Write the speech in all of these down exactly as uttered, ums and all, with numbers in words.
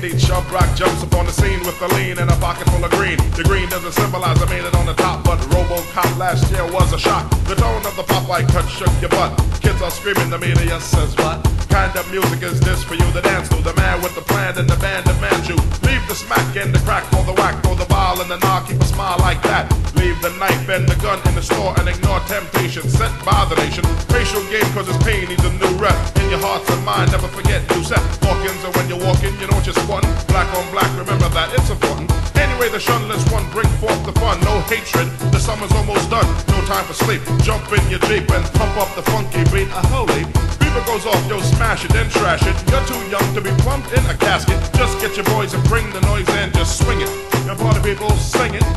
ninety, Chubb Rock jumps upon the scene with a lean and a pocket full of green. The green doesn't symbolize I made it on the top, but RoboCop last year was a shock. The tone of the Popeye cut shook your butt. Kids are screaming, the media says what? Kind of music is this for you to dance to? The man with the plan and the band demands you. Leave the smack and the crack for the whack, throw the ball and the knock, keep a smile like that. Leave the knife and the gun in the store and ignore temptation sent by the nation. Racial game cause it's pain needs a new rep. In your hearts and mind, never forget you set Hawkins, and when you're walking, you know what you're squatting. Black on black, remember that, it's important. Anyway, the shunless one bring forth the fun. No hatred, the summer's almost done. No time for sleep, jump in your Jeep and pump up the funky beat. A holy beaver goes off, yo, smash it, then trash it. You're too young to be plumped in a casket. Just get your boys and bring the noise and just swing it. Your party people sing it.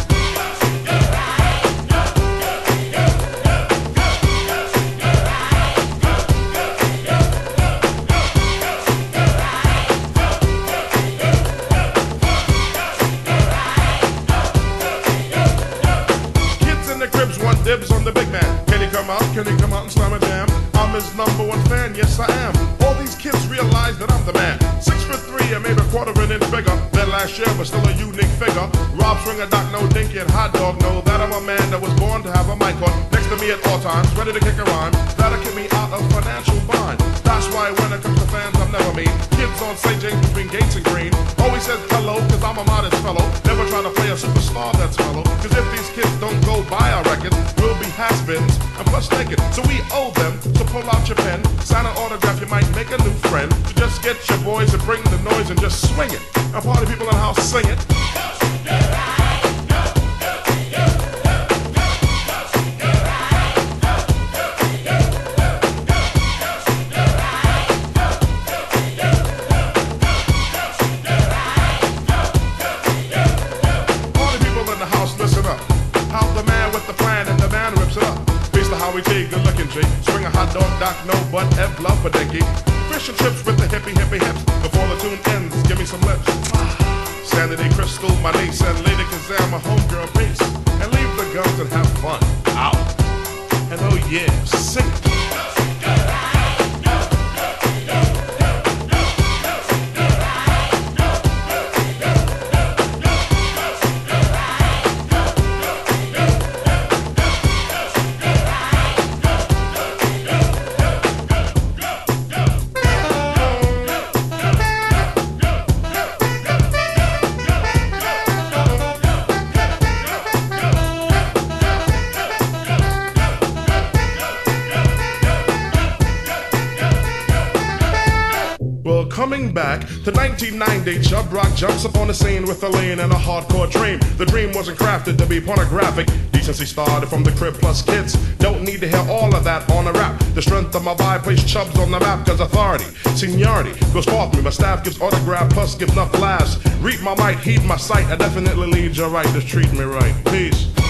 Dibs on the big man. Can he come out? Can he come out and slam a jam? I'm his number one fan, yes I am. All these kids realize that I'm the man. Six foot three and maybe a quarter of an inch bigger than last year, but still a unique figure. Rob Stringer, Doc, no Dinky, and Hot Dog know that I'm a man that was born to have a mic on next to me at all times, ready to kick a rhyme. That'll keep me out of financial bind. That's why when it comes to fans, I'm never mean. Kids on Saint James between Gates and Green always says hello, cause I'm a modest fellow. Never trying to play a superstar that's mellow. Cause if these kids don't go buy our records, we'll be has-beens and plus naked. So we owe them, so pull out your pen, sign an autograph, you might make a new friend. So just get your boys to bring the noise and just swing it. And party people in the house sing it. We take good looking G, swing a hot dog, Doc, no butt, F love for dinky. Fish and chips with the hippie hippie hips. Before the tune ends, give me some lips. Sanity Crystal, my niece, and Lady Kazam, my homegirl base. And leave the guns and have fun. Out. And oh yeah, sing it. Coming back to nineteen ninety, Chubb Rock jumps up on the scene with a lean and a hardcore dream. The dream wasn't crafted to be pornographic. Decency started from the crib plus kids. Don't need to hear all of that on a rap. The strength of my vibe placed Chubbs on the map, cause authority, seniority goes forth me. My staff gives autograph plus gives enough laughs. Read my mic, heed my sight. I definitely lead you right, just treat me right. Peace.